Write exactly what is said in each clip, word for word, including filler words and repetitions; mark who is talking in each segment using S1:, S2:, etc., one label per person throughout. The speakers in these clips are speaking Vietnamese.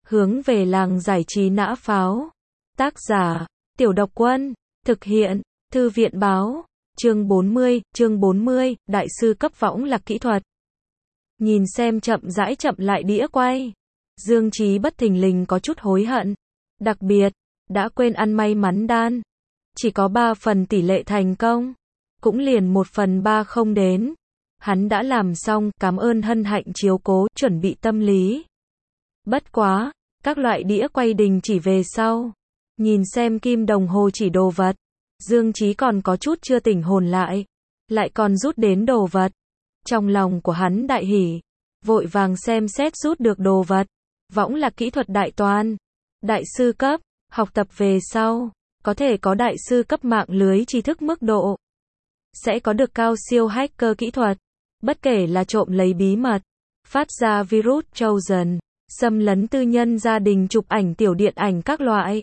S1: Hướng về làng giải trí nã pháo. Tác giả, Tiểu Độc Quân. Thực hiện, Thư viện báo. Chương bốn mươi, chương bốn mươi, Đại sư cấp võng lạc kỹ thuật. Nhìn xem chậm rãi chậm lại đĩa quay. Dương Chí bất thình lình có chút hối hận. Đặc biệt, đã quên ăn may mắn đan. Chỉ có ba phần tỷ lệ thành công. Cũng liền một phần ba không đến. Hắn đã làm xong, cảm ơn hân hạnh chiếu cố, chuẩn bị tâm lý. Bất quá, các loại đĩa quay đình chỉ về sau. Nhìn xem kim đồng hồ chỉ đồ vật. Dương Chí còn có chút chưa tỉnh hồn lại. Lại còn rút đến đồ vật. Trong lòng của hắn đại hỉ. Vội vàng xem xét rút được đồ vật. Võng là kỹ thuật đại toàn. Đại sư cấp, học tập về sau. Có thể có đại sư cấp mạng lưới tri thức mức độ. Sẽ có được cao siêu hacker kỹ thuật. Bất kể là trộm lấy bí mật. Phát ra virus Trojan. Xâm lấn tư nhân gia đình chụp ảnh tiểu điện ảnh các loại.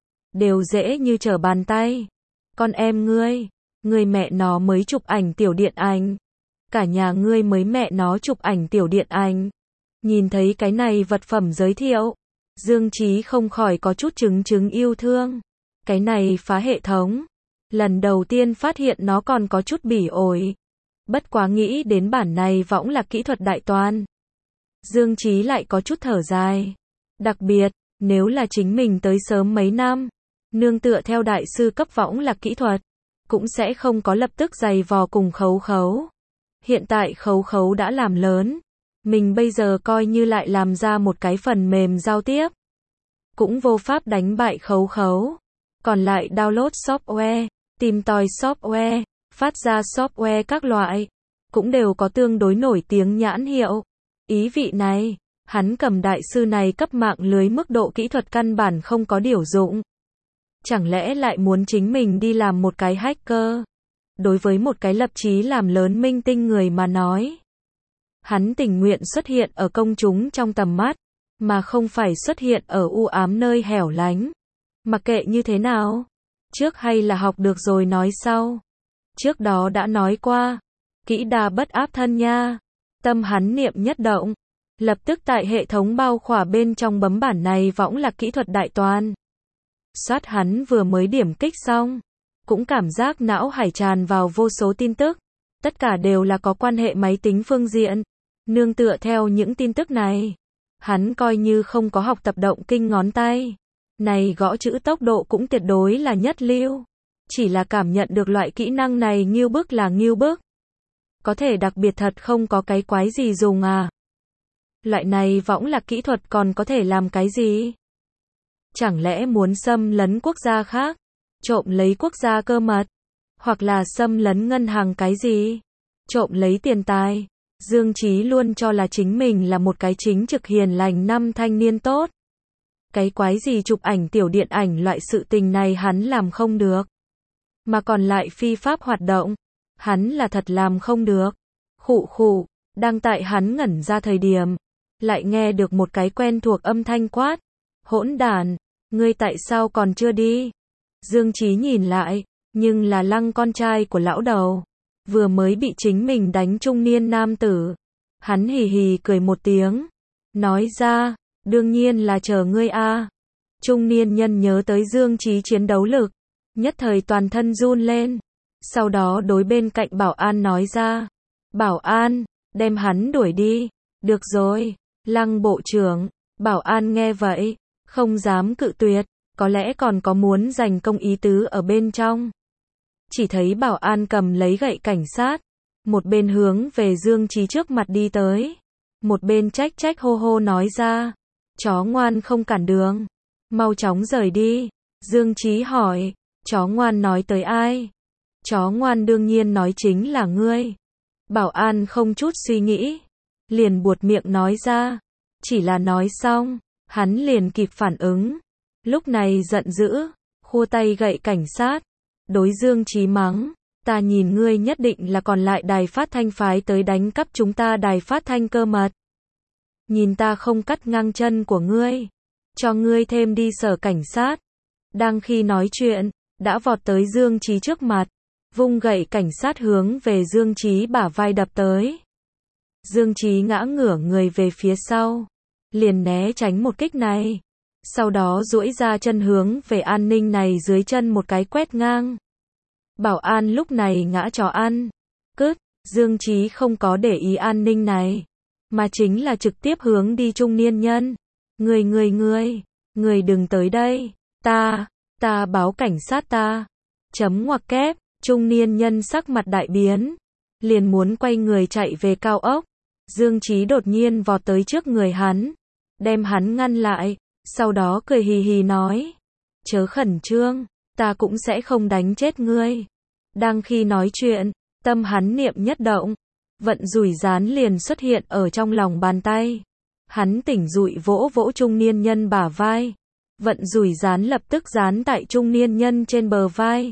S1: Đều dễ như trở bàn tay. Con em ngươi, ngươi mẹ nó mới chụp ảnh tiểu điện ảnh. Cả nhà ngươi mới mẹ nó chụp ảnh tiểu điện ảnh. Nhìn thấy cái này vật phẩm giới thiệu, Dương Chí không khỏi có chút chứng chứng yêu thương. Cái này phá hệ thống. Lần đầu tiên phát hiện nó còn có chút bỉ ổi. Bất quá nghĩ đến bản này võng là kỹ thuật đại toàn. Dương Chí lại có chút thở dài. Đặc biệt, nếu là chính mình tới sớm mấy năm, nương tựa theo đại sư cấp võng là kỹ thuật, cũng sẽ không có lập tức giày vò cùng khấu khấu. Hiện tại khấu khấu đã làm lớn. Mình bây giờ coi như lại làm ra một cái phần mềm giao tiếp. Cũng vô pháp đánh bại khấu khấu. Còn lại download software, tìm tòi software, phát ra software các loại. Cũng đều có tương đối nổi tiếng nhãn hiệu. Ý vị này, hắn cầm đại sư này cấp mạng lưới mức độ kỹ thuật căn bản không có điều dụng. Chẳng lẽ lại muốn chính mình đi làm một cái hacker? Đối với một cái lập chí làm lớn minh tinh người mà nói. Hắn tình nguyện xuất hiện ở công chúng trong tầm mắt, mà không phải xuất hiện ở u ám nơi hẻo lánh. Mặc kệ như thế nào, trước hay là học được rồi nói sau. Trước đó đã nói qua, kỹ đà bất áp thân nha. Tâm hắn niệm nhất động, lập tức tại hệ thống bao khỏa bên trong bấm bản này võng là kỹ thuật đại toàn. Soát hắn vừa mới điểm kích xong, cũng cảm giác não hải tràn vào vô số tin tức, tất cả đều là có quan hệ máy tính phương diện. Nương tựa theo những tin tức này, hắn coi như không có học tập động kinh ngón tay, này gõ chữ tốc độ cũng tuyệt đối là nhất lưu. Chỉ là cảm nhận được loại kỹ năng này nghiêu bức là nghiêu bức. Có thể đặc biệt thật không có cái quái gì dùng à. Loại này võng là kỹ thuật còn có thể làm cái gì? Chẳng lẽ muốn xâm lấn quốc gia khác? Trộm lấy quốc gia cơ mật? Hoặc là xâm lấn ngân hàng cái gì? Trộm lấy tiền tài? Dương Chí luôn cho là chính mình là một cái chính trực hiền lành năm thanh niên tốt. Cái quái gì chụp ảnh tiểu điện ảnh loại sự tình này hắn làm không được. Mà còn lại phi pháp hoạt động, hắn là thật làm không được. Khụ khụ, đang tại hắn ngẩn ra thời điểm, lại nghe được một cái quen thuộc âm thanh quát. Hỗn đản, ngươi tại sao còn chưa đi? Dương Chí nhìn lại, nhưng là Lăng con trai của lão đầu, vừa mới bị chính mình đánh trung niên nam tử. Hắn hì hì cười một tiếng, nói ra, đương nhiên là chờ ngươi a. Trung niên nhân nhớ tới Dương Chí chiến đấu lực, nhất thời toàn thân run lên. Sau đó đối bên cạnh bảo an nói ra, bảo an, đem hắn đuổi đi. Được rồi, Lăng bộ trưởng. Bảo an nghe vậy, không dám cự tuyệt, có lẽ còn có muốn giành công ý tứ ở bên trong. Chỉ thấy bảo an cầm lấy gậy cảnh sát, một bên hướng về Dương Chí trước mặt đi tới, một bên trách trách hô hô nói ra, chó ngoan không cản đường, mau chóng rời đi. Dương Chí hỏi, chó ngoan nói tới ai? Chó ngoan đương nhiên nói chính là ngươi. Bảo an không chút suy nghĩ, liền buột miệng nói ra. Chỉ là nói xong, hắn liền kịp phản ứng. Lúc này giận dữ, khua tay gậy cảnh sát, đối Dương Chí mắng, ta nhìn ngươi nhất định là còn lại đài phát thanh phái tới đánh cắp chúng ta đài phát thanh cơ mật. Nhìn ta không cắt ngang chân của ngươi, cho ngươi thêm đi sở cảnh sát. Đang khi nói chuyện, đã vọt tới Dương Chí trước mặt, vung gậy cảnh sát hướng về Dương Chí bả vai đập tới. Dương Chí ngã ngửa người về phía sau, liền né tránh một kích này. Sau đó duỗi ra chân hướng về An Ninh này dưới chân một cái quét ngang. Bảo An lúc này ngã chó ăn. Cứt, Dương Chí không có để ý An Ninh này, mà chính là trực tiếp hướng đi trung niên nhân. Người người người, người đừng tới đây, ta, ta báo cảnh sát ta. Chấm ngoặc kép, trung niên nhân sắc mặt đại biến, liền muốn quay người chạy về cao ốc. Dương Chí đột nhiên vọt tới trước người hắn, đem hắn ngăn lại, sau đó cười hì hì nói, chớ khẩn trương, ta cũng sẽ không đánh chết ngươi. Đang khi nói chuyện, tâm hắn niệm nhất động, vận rủi rán liền xuất hiện ở trong lòng bàn tay. Hắn tỉnh dụi vỗ vỗ trung niên nhân bả vai. Vận rủi rán lập tức dán tại trung niên nhân trên bờ vai.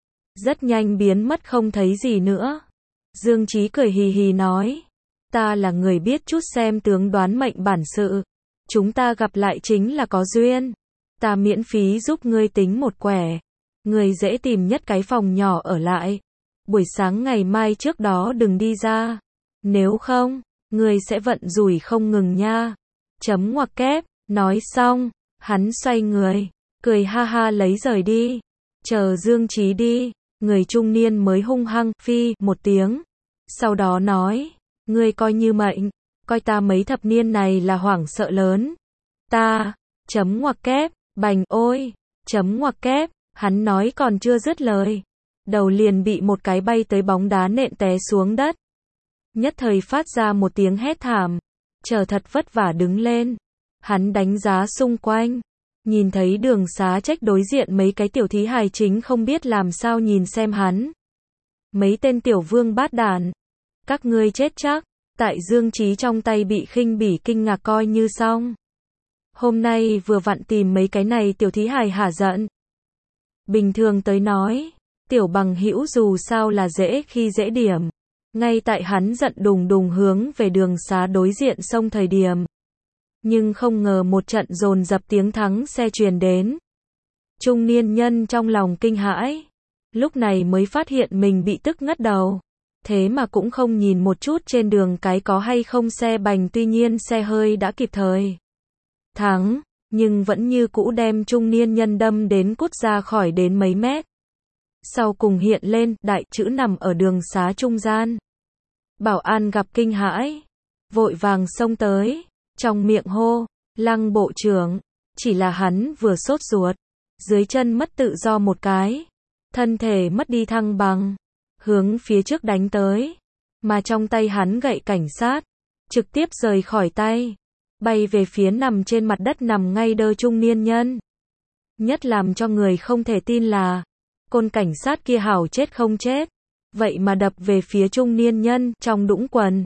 S1: Rất nhanh biến mất không thấy gì nữa. Dương Chí cười hì hì nói, ta là người biết chút xem tướng đoán mệnh bản sự. Chúng ta gặp lại chính là có duyên. Ta miễn phí giúp ngươi tính một quẻ. Ngươi dễ tìm nhất cái phòng nhỏ ở lại. Buổi sáng ngày mai trước đó đừng đi ra. Nếu không, ngươi sẽ vận rủi không ngừng nha. Chấm ngoặc kép, nói xong, hắn xoay người, cười ha ha lấy rời đi. Chờ Dương Chí đi, người trung niên mới hung hăng phi một tiếng. Sau đó nói, ngươi coi như mệnh, coi ta mấy thập niên này là hoảng sợ lớn. Ta, chấm ngoặc kép, bành ôi, chấm ngoặc kép, hắn nói còn chưa dứt lời. Đầu liền bị một cái bay tới bóng đá nện té xuống đất. Nhất thời phát ra một tiếng hét thảm. Chờ thật vất vả đứng lên. Hắn đánh giá xung quanh. Nhìn thấy Đường Xá Trách đối diện mấy cái tiểu thí hài chính không biết làm sao nhìn xem hắn. Mấy tên tiểu vương bát đàn. Các ngươi chết chắc. Tại Dương Chí trong tay bị khinh bỉ kinh ngạc coi như xong. Hôm nay vừa vặn tìm mấy cái này tiểu thí hài hả giận. Bình thường tới nói, tiểu bằng hữu dù sao là dễ khi dễ điểm. Ngay tại hắn giận đùng đùng hướng về Đường Xá đối diện sông thời điểm. Nhưng không ngờ một trận dồn dập tiếng thắng xe truyền đến. Trung niên nhân trong lòng kinh hãi. Lúc này mới phát hiện mình bị tức ngất đầu. Thế mà cũng không nhìn một chút trên đường cái có hay không xe bành, tuy nhiên xe hơi đã kịp thời thắng, nhưng vẫn như cũ đem trung niên nhân đâm đến cút ra khỏi đến mấy mét. Sau cùng hiện lên, đại chữ nằm ở Đường Xá trung gian. Bảo an gặp kinh hãi, vội vàng xông tới, trong miệng hô, Lăng bộ trưởng, chỉ là hắn vừa sốt ruột, dưới chân mất tự do một cái, thân thể mất đi thăng bằng, hướng phía trước đánh tới, mà trong tay hắn gậy cảnh sát, trực tiếp rời khỏi tay, bay về phía nằm trên mặt đất nằm ngay đơ trung niên nhân. Nhất làm cho người không thể tin là, côn cảnh sát kia hảo chết không chết, vậy mà đập về phía trung niên nhân trong đũng quần.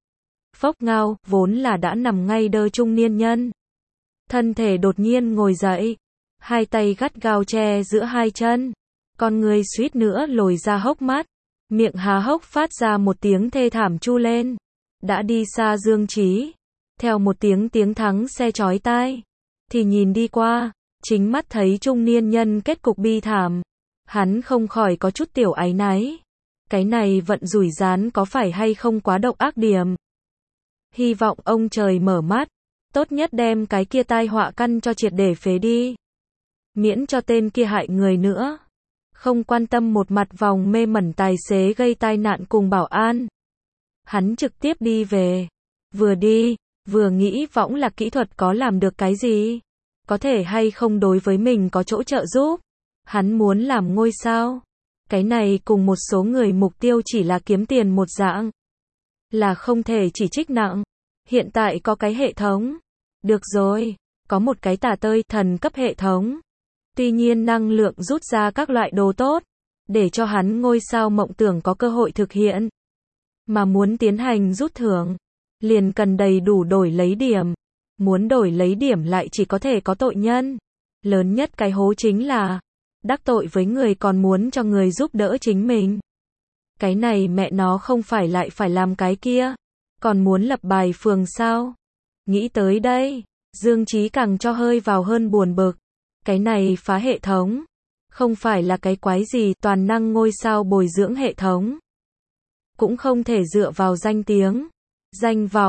S1: Phốc ngao, vốn là đã nằm ngay đơ trung niên nhân. Thân thể đột nhiên ngồi dậy, hai tay gắt gao che giữa hai chân, con người suýt nữa lồi ra hốc mắt, miệng há hốc phát ra một tiếng thê thảm chu lên. Đã đi xa Dương Chí, theo một tiếng tiếng thắng xe chói tai, thì nhìn đi qua, chính mắt thấy trung niên nhân kết cục bi thảm. Hắn không khỏi có chút tiểu áy náy. Cái này vận rủi rán có phải hay không quá độc ác điểm. Hy vọng ông trời mở mắt, tốt nhất đem cái kia tai họa căn cho triệt để phế đi. Miễn cho tên kia hại người nữa. Không quan tâm một mặt vòng mê mẩn tài xế gây tai nạn cùng bảo an. Hắn trực tiếp đi về. Vừa đi, vừa nghĩ võng là kỹ thuật có làm được cái gì. Có thể hay không đối với mình có chỗ trợ giúp. Hắn muốn làm ngôi sao. Cái này cùng một số người mục tiêu chỉ là kiếm tiền một dạng. Là không thể chỉ trích nặng. Hiện tại có cái hệ thống. Được rồi, có một cái tà tơi thần cấp hệ thống. Tuy nhiên năng lượng rút ra các loại đồ tốt, để cho hắn ngôi sao mộng tưởng có cơ hội thực hiện. Mà muốn tiến hành rút thưởng, liền cần đầy đủ đổi lấy điểm. Muốn đổi lấy điểm lại chỉ có thể có tội nhân. Lớn nhất cái hố chính là đắc tội với người còn muốn cho người giúp đỡ chính mình. Cái này mẹ nó không phải lại phải làm cái kia. Còn muốn lập bài phường sao? Nghĩ tới đây, Dương Chí càng cho hơi vào hơn buồn bực. Cái này phá hệ thống. Không phải là cái quái gì toàn năng ngôi sao bồi dưỡng hệ thống. Cũng không thể dựa vào danh tiếng, danh vọng,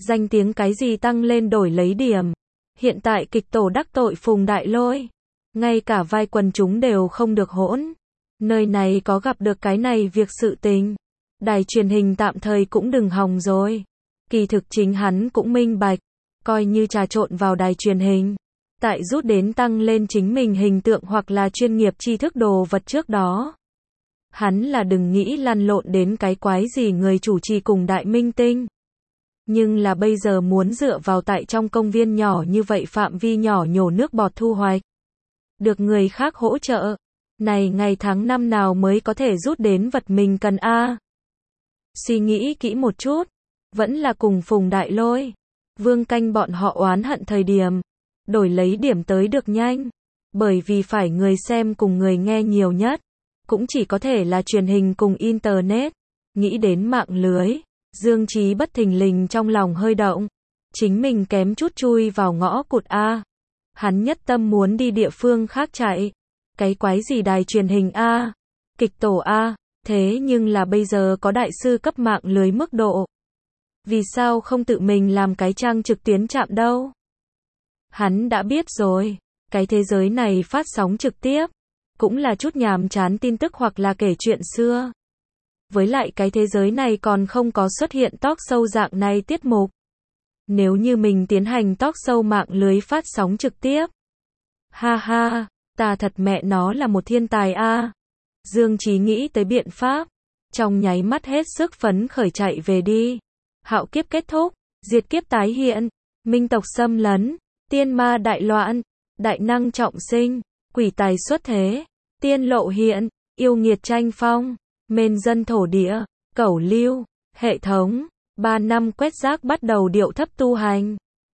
S1: Danh tiếng cái gì tăng lên đổi lấy điểm. Hiện tại kịch tổ đắc tội Phùng Đại Lôi. Ngay cả vai quần chúng đều không được hỗn. Nơi này có gặp được cái này việc sự tình. Đài truyền hình tạm thời cũng đừng hòng rồi. Kỳ thực chính hắn cũng minh bạch. Coi như trà trộn vào đài truyền hình. Tại rút đến tăng lên chính mình hình tượng hoặc là chuyên nghiệp tri thức đồ vật trước đó. Hắn là đừng nghĩ lăn lộn đến cái quái gì người chủ trì cùng đại minh tinh. Nhưng là bây giờ muốn dựa vào tại trong công viên nhỏ như vậy phạm vi nhỏ nhổ nước bọt thu hoạch. Được người khác hỗ trợ. Này ngày tháng năm nào mới có thể rút đến vật mình cần a? Suy nghĩ kỹ một chút. Vẫn là cùng Phùng Đại Lôi. Vương Canh bọn họ oán hận thời điểm. Đổi lấy điểm tới được nhanh. Bởi vì phải người xem cùng người nghe nhiều nhất. Cũng chỉ có thể là truyền hình cùng Internet. Nghĩ đến mạng lưới. Dương Chí bất thình lình trong lòng hơi động. Chính mình kém chút chui vào ngõ cụt A. Hắn nhất tâm muốn đi địa phương khác chạy. Cái quái gì đài truyền hình A. Kịch tổ A. Thế nhưng là bây giờ có đại sư cấp mạng lưới mức độ. Vì sao không tự mình làm cái trang trực tuyến chạm đâu? Hắn đã biết rồi. Cái thế giới này phát sóng trực tiếp. Cũng là chút nhàm chán tin tức hoặc là kể chuyện xưa. Với lại cái thế giới này còn không có xuất hiện talk show dạng này tiết mục. Nếu như mình tiến hành talk show mạng lưới phát sóng trực tiếp. Ha ha, ta thật mẹ nó là một thiên tài a. Dương Chí nghĩ tới biện pháp. Trong nháy mắt hết sức phấn khởi chạy về đi. Hạo kiếp kết thúc, diệt kiếp tái hiện, minh tộc xâm lấn, tiên ma đại loạn, đại năng trọng sinh, quỷ tài xuất thế, tiên lộ hiện, yêu nghiệt tranh phong. Mên dân thổ địa, cẩu lưu, hệ thống, ba năm quét rác bắt đầu điệu thấp tu hành.